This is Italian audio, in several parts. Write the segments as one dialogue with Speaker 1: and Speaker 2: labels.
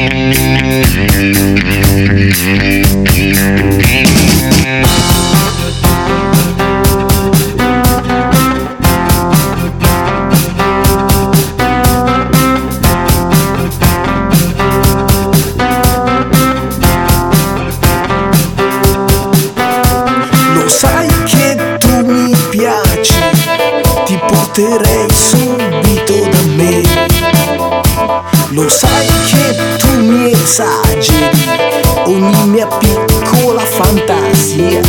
Speaker 1: Porterei subito da me. Lo sai che tu mi esageri ogni mia piccola fantasia.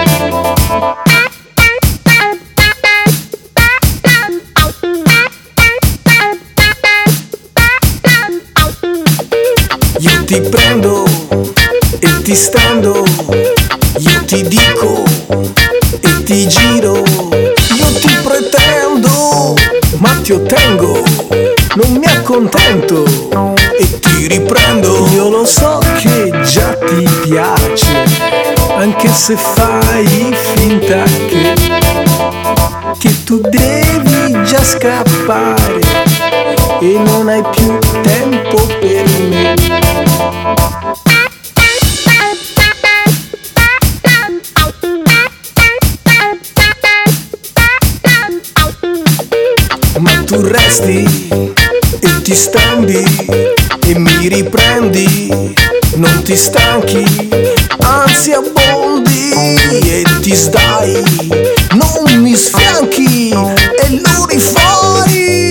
Speaker 1: Io ti prendo e ti stendo, io ti dico e ti giro, io ti pretendo ma ti ottengo, non mi accontento e ti riprendo. Io lo so che già ti piace, anche se fai finta che tu devi già scappare e non hai più tempo per me. Ma tu resti e ti stendi e mi riprendi, non ti stanchi, anzi abbondi e ti sdai, non mi sfianchi e lo rifai.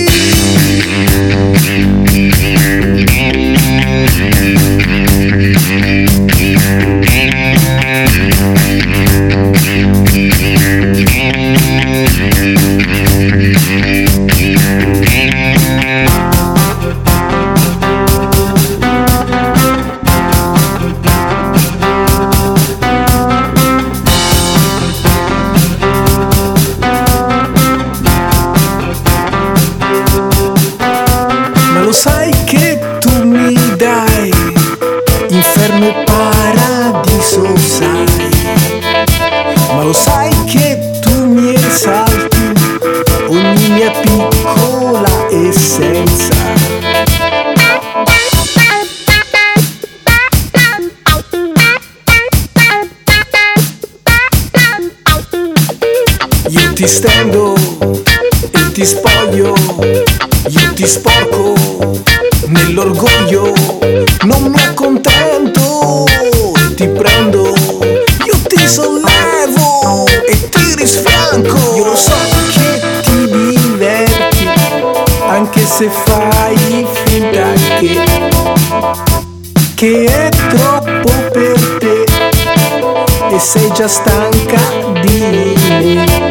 Speaker 1: Lo sai che tu mi dai inferno e paradiso, sai. Ma lo sai che tu mi esalti ogni mia piccola essenza. Io ti stendo e ti spoglio, io ti sporco nell'orgoglio, non mi accontento e ti prendo, io ti sollevo e ti risfianco. Io lo so che ti diverti, anche se fai finta che è troppo per te e sei già stanca di me.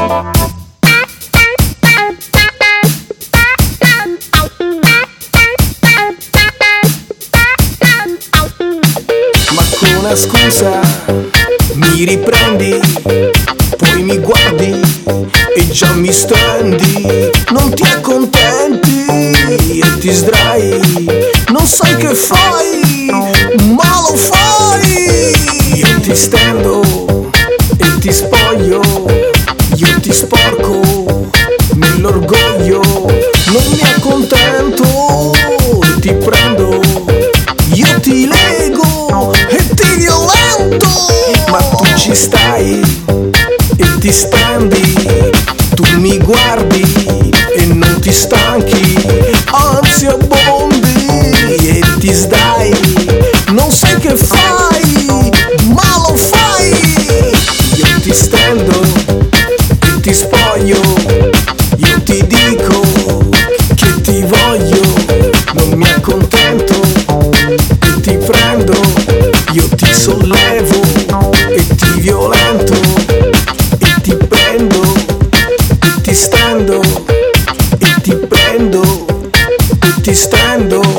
Speaker 1: Una scusa mi riprendi, poi mi guardi e già mi stendi, non ti accontenti e ti sdrai, non sai che fai, ma lo fai. Io ti stendo e ti spoglio, io ti sporco nell'orgoglio, non mi accontento e ti prendo, io ti lego e ti violento. Ma tu ci stai e ti stendi, tu mi guardi e non ti stanchi, anzi abbondi e ti sdai, non sai che fai, ma lo fai. Io ti stendo e ti spoglio, io ti dico che ti voglio, non mi accontento e ti prendo, io ti sollevo e ti violento e ti prendo e ti stendo e ti prendo e ti stendo.